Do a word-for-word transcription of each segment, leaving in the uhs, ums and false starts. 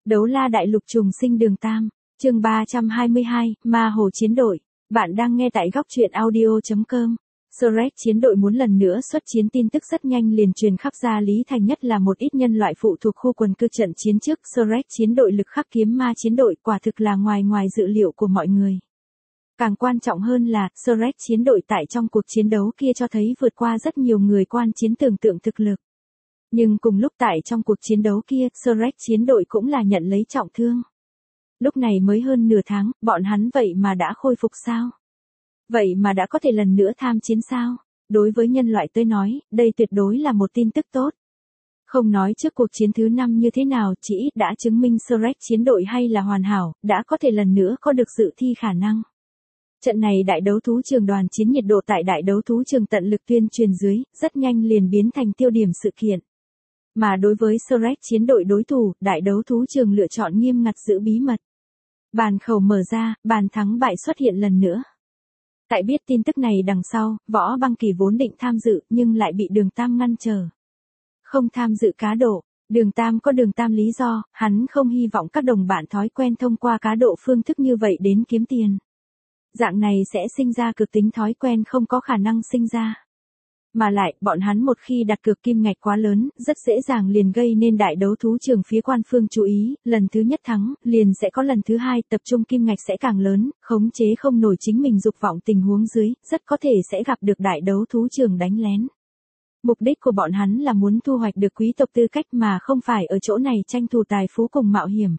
Đấu la đại lục trùng sinh đường Tam, chương ba trăm hai mươi hai, Ma Hồ chiến đội. Bạn đang nghe tại góc truyện audio chấm com. Shrek chiến đội muốn lần nữa xuất chiến, tin tức rất nhanh liền truyền khắp Gia Lý Thành, nhất là một ít nhân loại phụ thuộc khu quần cư trận chiến trước. Shrek chiến đội lực khắc kiếm ma chiến đội quả thực là ngoài ngoài dự liệu của mọi người. Càng quan trọng hơn là, Shrek chiến đội tại trong cuộc chiến đấu kia cho thấy vượt qua rất nhiều người quan chiến tưởng tượng thực lực. Nhưng cùng lúc tại trong cuộc chiến đấu kia, Shrek chiến đội cũng là nhận lấy trọng thương. Lúc này mới hơn nửa tháng, bọn hắn vậy mà đã khôi phục sao? Vậy mà đã có thể lần nữa tham chiến sao? Đối với nhân loại tới nói, đây tuyệt đối là một tin tức tốt. Không nói trước cuộc chiến thứ năm như thế nào, chỉ ít đã chứng minh Shrek chiến đội hay là hoàn hảo, đã có thể lần nữa có được dự thi khả năng. Trận này đại đấu thú trường đoàn chiến nhiệt độ tại đại đấu thú trường tận lực tuyên truyền dưới, rất nhanh liền biến thành tiêu điểm sự kiện. Mà đối với Shrek chiến đội đối thủ, đại đấu thú trường lựa chọn nghiêm ngặt giữ bí mật. Bàn khẩu mở ra, bàn thắng bại xuất hiện lần nữa. Tại biết tin tức này đằng sau, Võ Băng Kỳ vốn định tham dự nhưng lại bị Đường Tam ngăn trở. Không tham dự cá độ, Đường Tam có Đường Tam lý do, hắn không hy vọng các đồng bạn thói quen thông qua cá độ phương thức như vậy đến kiếm tiền. Dạng này sẽ sinh ra cực tính thói quen không có khả năng sinh ra. Mà lại, bọn hắn một khi đặt cược kim ngạch quá lớn, rất dễ dàng liền gây nên đại đấu thú trường phía quan phương chú ý, lần thứ nhất thắng, liền sẽ có lần thứ hai, tập trung kim ngạch sẽ càng lớn, khống chế không nổi chính mình dục vọng tình huống dưới, rất có thể sẽ gặp được đại đấu thú trường đánh lén. Mục đích của bọn hắn là muốn thu hoạch được quý tộc tư cách mà không phải ở chỗ này tranh thủ tài phú cùng mạo hiểm.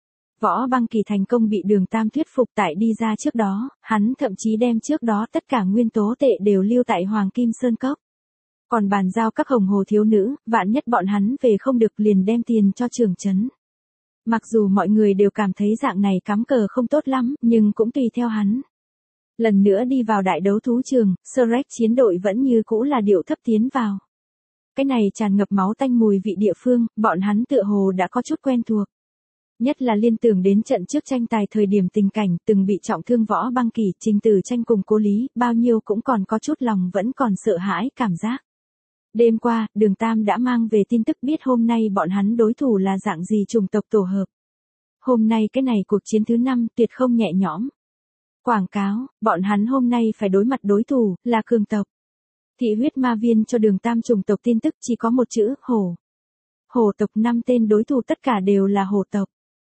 Võ Băng Kỳ thành công bị Đường Tam thuyết phục tại đi ra trước đó, hắn thậm chí đem trước đó tất cả nguyên tố tệ đều lưu tại Hoàng Kim Sơn Cốc. Còn bàn giao các hồng hồ thiếu nữ, vạn nhất bọn hắn về không được liền đem tiền cho trưởng trấn. Mặc dù mọi người đều cảm thấy dạng này cắm cờ không tốt lắm, nhưng cũng tùy theo hắn. Lần nữa đi vào đại đấu thú trường, Shrek chiến đội vẫn như cũ là điệu thấp tiến vào. Cái này tràn ngập máu tanh mùi vị địa phương, bọn hắn tựa hồ đã có chút quen thuộc. Nhất là liên tưởng đến trận trước tranh tài thời điểm tình cảnh từng bị trọng thương Võ Băng Kỳ, Trình Tử Tranh cùng Cố Lý, bao nhiêu cũng còn có chút lòng vẫn còn sợ hãi cảm giác. Đêm qua, Đường Tam đã mang về tin tức biết hôm nay bọn hắn đối thủ là dạng gì chủng tộc tổ hợp. Hôm nay cái này cuộc chiến thứ năm tuyệt không nhẹ nhõm. Quảng cáo, bọn hắn hôm nay phải đối mặt đối thủ, là cường tộc. Thị huyết ma viên cho Đường Tam chủng tộc tin tức chỉ có một chữ, hổ. Hổ tộc năm tên đối thủ tất cả đều là hổ tộc.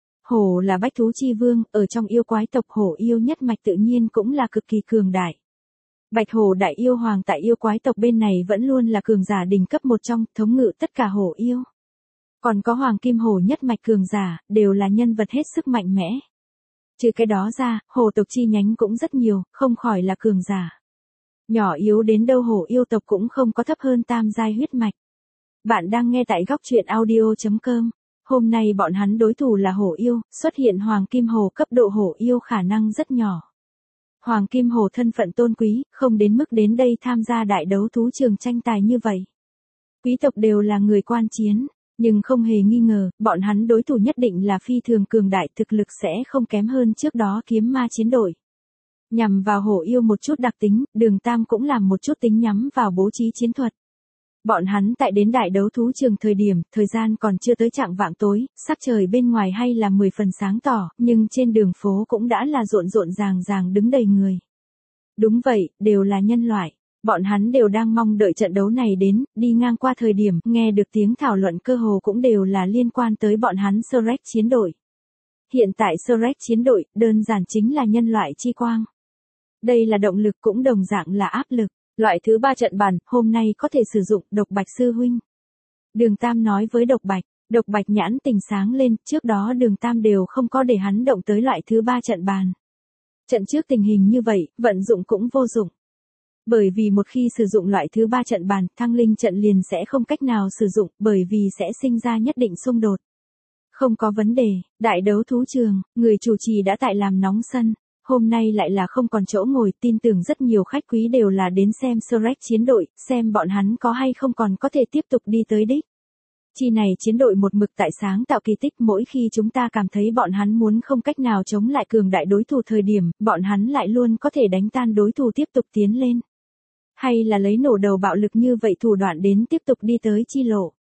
Hổ là bách thú chi vương, ở trong yêu quái tộc hổ yêu nhất mạch tự nhiên cũng là cực kỳ cường đại. Bạch hổ đại yêu hoàng tại yêu quái tộc bên này vẫn luôn là cường giả đỉnh cấp một trong, thống ngự tất cả hổ yêu. Còn có hoàng kim hổ nhất mạch cường giả, đều là nhân vật hết sức mạnh mẽ. Trừ cái đó ra, hổ tộc chi nhánh cũng rất nhiều, không khỏi là cường giả. Nhỏ yếu đến đâu hổ yêu tộc cũng không có thấp hơn tam giai huyết mạch. Bạn đang nghe tại góc truyện audio chấm com. Hôm nay bọn hắn đối thủ là hổ yêu, xuất hiện hoàng kim hổ cấp độ hổ yêu khả năng rất nhỏ. Hoàng kim hổ thân phận tôn quý, không đến mức đến đây tham gia đại đấu thú trường tranh tài như vậy. Quý tộc đều là người quan chiến, nhưng không hề nghi ngờ, bọn hắn đối thủ nhất định là phi thường cường đại, thực lực sẽ không kém hơn trước đó kiếm ma chiến đội. Nhằm vào hổ yêu một chút đặc tính, Đường Tam cũng làm một chút tính nhắm vào bố trí chiến thuật. Bọn hắn tại đến đại đấu thú trường thời điểm, thời gian còn chưa tới chạng vạng tối, sắc trời bên ngoài hay là mười phần sáng tỏ, nhưng trên đường phố cũng đã là rộn rộn ràng ràng đứng đầy người. Đúng vậy, đều là nhân loại. Bọn hắn đều đang mong đợi trận đấu này đến, đi ngang qua thời điểm, nghe được tiếng thảo luận cơ hồ cũng đều là liên quan tới bọn hắn Shrek chiến đội. Hiện tại Shrek chiến đội, đơn giản chính là nhân loại chi quang. Đây là động lực cũng đồng dạng là áp lực. Loại thứ ba trận bàn, hôm nay có thể sử dụng, Độc Bạch sư huynh. Đường Tam nói với Độc Bạch, Độc Bạch nhãn tình sáng lên, trước đó Đường Tam đều không có để hắn động tới loại thứ ba trận bàn. Trận trước tình hình như vậy, vận dụng cũng vô dụng. Bởi vì một khi sử dụng loại thứ ba trận bàn, thăng linh trận liền sẽ không cách nào sử dụng, bởi vì sẽ sinh ra nhất định xung đột. Không có vấn đề, đại đấu thú trường, người chủ trì đã tại làm nóng sân. Hôm nay lại là không còn chỗ ngồi, tin tưởng rất nhiều khách quý đều là đến xem Shrek chiến đội, xem bọn hắn có hay không còn có thể tiếp tục đi tới đích. Chi này chiến đội một mực tại sáng tạo kỳ tích, mỗi khi chúng ta cảm thấy bọn hắn muốn không cách nào chống lại cường đại đối thủ thời điểm, bọn hắn lại luôn có thể đánh tan đối thủ tiếp tục tiến lên. Hay là lấy nổ đầu bạo lực như vậy thủ đoạn đến tiếp tục đi tới chi lộ.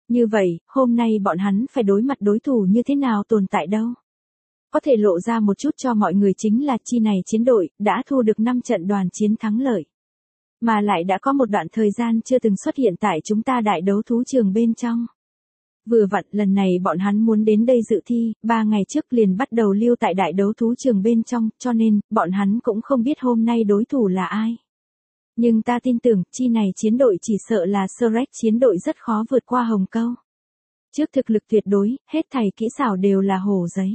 Như vậy, hôm nay bọn hắn phải đối mặt đối thủ như thế nào tồn tại đâu? Có thể lộ ra một chút cho mọi người chính là chi này chiến đội đã thu được năm trận đoàn chiến thắng lợi. Mà lại đã có một đoạn thời gian chưa từng xuất hiện tại chúng ta đại đấu thú trường bên trong. Vừa vặn lần này bọn hắn muốn đến đây dự thi, ba ngày trước liền bắt đầu lưu tại đại đấu thú trường bên trong, cho nên, bọn hắn cũng không biết hôm nay đối thủ là ai. Nhưng ta tin tưởng, chi này chiến đội chỉ sợ là Shrek chiến đội rất khó vượt qua hồng câu. Trước thực lực tuyệt đối, hết thảy kỹ xảo đều là hổ giấy.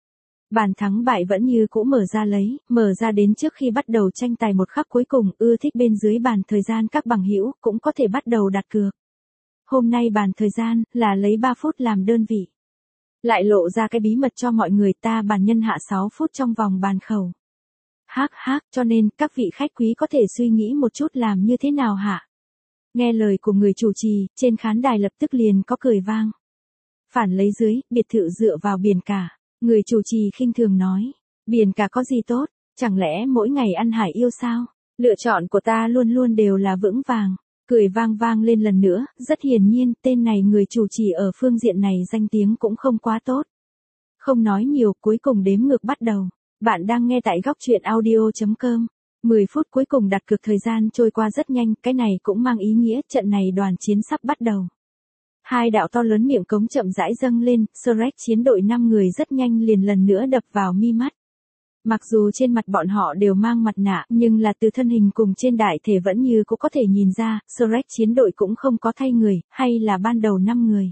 Bàn thắng bại vẫn như cũ mở ra lấy, mở ra đến trước khi bắt đầu tranh tài một khắc cuối cùng, ưa thích bên dưới bàn thời gian các bằng hữu cũng có thể bắt đầu đặt cược. Hôm nay bàn thời gian là lấy ba phút làm đơn vị. Lại lộ ra cái bí mật cho mọi người, ta bàn nhân hạ sáu phút trong vòng bàn khẩu. Hắc hắc, cho nên các vị khách quý có thể suy nghĩ một chút làm như thế nào hả? Nghe lời của người chủ trì, trên khán đài lập tức liền có cười vang. Phản lấy dưới, biệt thự dựa vào biển cả. Người chủ trì khinh thường nói, biển cả có gì tốt, chẳng lẽ mỗi ngày ăn hải yêu sao? Lựa chọn của ta luôn luôn đều là vững vàng. Cười vang vang lên lần nữa, rất hiển nhiên, tên này người chủ trì ở phương diện này danh tiếng cũng không quá tốt. Không nói nhiều, cuối cùng đếm ngược bắt đầu. Bạn đang nghe tại góc truyện audio chấm com. mười phút cuối cùng đặt cược thời gian trôi qua rất nhanh, cái này cũng mang ý nghĩa trận này đoàn chiến sắp bắt đầu. Hai đạo to lớn miệng cống chậm rãi dâng lên, Shrek chiến đội năm người rất nhanh liền lần nữa đập vào mi mắt. Mặc dù trên mặt bọn họ đều mang mặt nạ, nhưng là từ thân hình cùng trên đại thể vẫn như cũng có thể nhìn ra, Shrek chiến đội cũng không có thay người, hay là ban đầu năm người.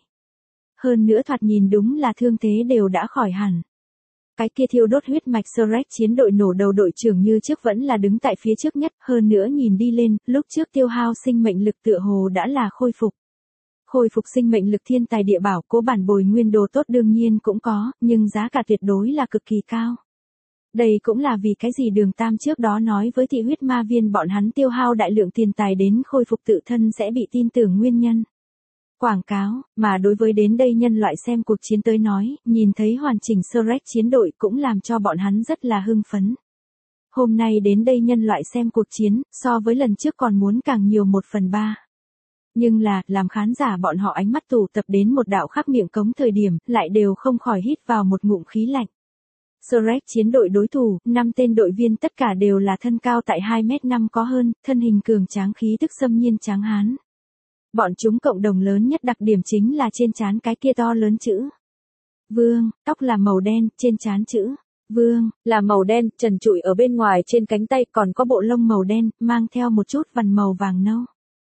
Hơn nữa thoạt nhìn đúng là thương thế đều đã khỏi hẳn. Cái kia thiêu đốt huyết mạch Shrek chiến đội nổ đầu đội trưởng như trước vẫn là đứng tại phía trước nhất, hơn nữa nhìn đi lên, lúc trước tiêu hao sinh mệnh lực tựa hồ đã là khôi phục. Khôi phục sinh mệnh lực thiên tài địa bảo cố bản bồi nguyên đồ tốt đương nhiên cũng có, nhưng giá cả tuyệt đối là cực kỳ cao. Đây cũng là vì cái gì Đường Tam trước đó nói với thị huyết ma viên bọn hắn tiêu hao đại lượng tiền tài đến khôi phục tự thân sẽ bị tin tưởng nguyên nhân. Quảng cáo, mà đối với đến đây nhân loại xem cuộc chiến tới nói, nhìn thấy hoàn chỉnh Shrek chiến đội cũng làm cho bọn hắn rất là hưng phấn. Hôm nay đến đây nhân loại xem cuộc chiến, so với lần trước còn muốn càng nhiều một phần ba. Nhưng là, làm khán giả bọn họ ánh mắt tụ tập đến một đạo khắc miệng cống thời điểm, lại đều không khỏi hít vào một ngụm khí lạnh. Shrek chiến đội đối thủ, năm tên đội viên tất cả đều là thân cao tại hai mét năm có hơn, thân hình cường tráng khí tức xâm nhiên tráng hán. Bọn chúng cộng đồng lớn nhất đặc điểm chính là trên trán cái kia to lớn chữ Vương, tóc là màu đen, trên trán chữ Vương là màu đen, trần trụi ở bên ngoài trên cánh tay còn có bộ lông màu đen, mang theo một chút vằn màu vàng nâu.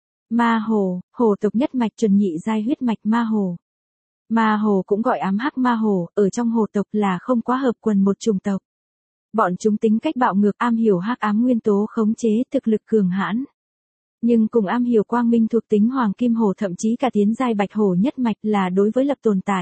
Ma hồ, hồ tộc nhất mạch chuẩn nhị giai huyết mạch ma hồ. Ma hồ cũng gọi ám hắc ma hồ, ở trong hồ tộc là không quá hợp quần một chủng tộc. Bọn chúng tính cách bạo ngược, am hiểu hắc ám nguyên tố khống chế, thực lực cường hãn. Nhưng cùng am hiểu quang minh thuộc tính hoàng kim hồ thậm chí cả tiến giai bạch hồ nhất mạch là đối với lập tồn tại.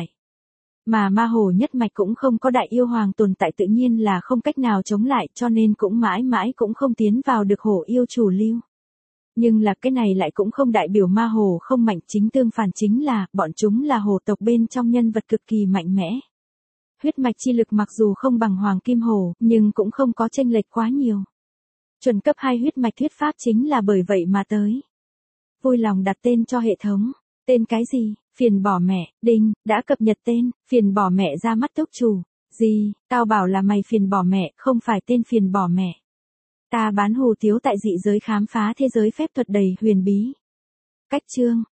Mà ma hồ nhất mạch cũng không có đại yêu hoàng tồn tại tự nhiên là không cách nào chống lại cho nên cũng mãi mãi cũng không tiến vào được hồ yêu chủ lưu. Nhưng là cái này lại cũng không đại biểu ma hồ không mạnh, chính tương phản chính là, bọn chúng là hồ tộc bên trong nhân vật cực kỳ mạnh mẽ. Huyết mạch chi lực mặc dù không bằng hoàng kim hồ, nhưng cũng không có chênh lệch quá nhiều. Chuẩn cấp hai huyết mạch thuyết pháp chính là bởi vậy mà tới. Vui lòng đặt tên cho hệ thống. Tên cái gì? Phiền bỏ mẹ, đinh, đã cập nhật tên, phiền bỏ mẹ ra mắt túc chủ. Gì, tao bảo là mày phiền bỏ mẹ, không phải tên phiền bỏ mẹ. Ta bán hủ tiếu tại dị giới khám phá thế giới phép thuật đầy huyền bí. Cách chương,